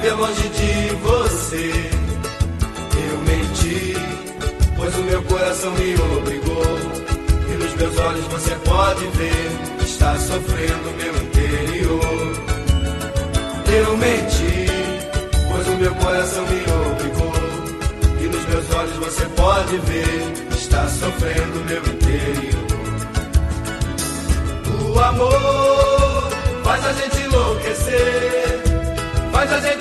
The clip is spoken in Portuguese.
viver longe de você. Eu menti, pois o meu coração me obrigou. E nos meus olhos você pode ver, está sofrendo meu interior. Eu menti, pois o meu coração me obrigou. E nos meus olhos você pode ver, está sofrendo meu interior. O amor faz a gente enlouquecer, faz a gente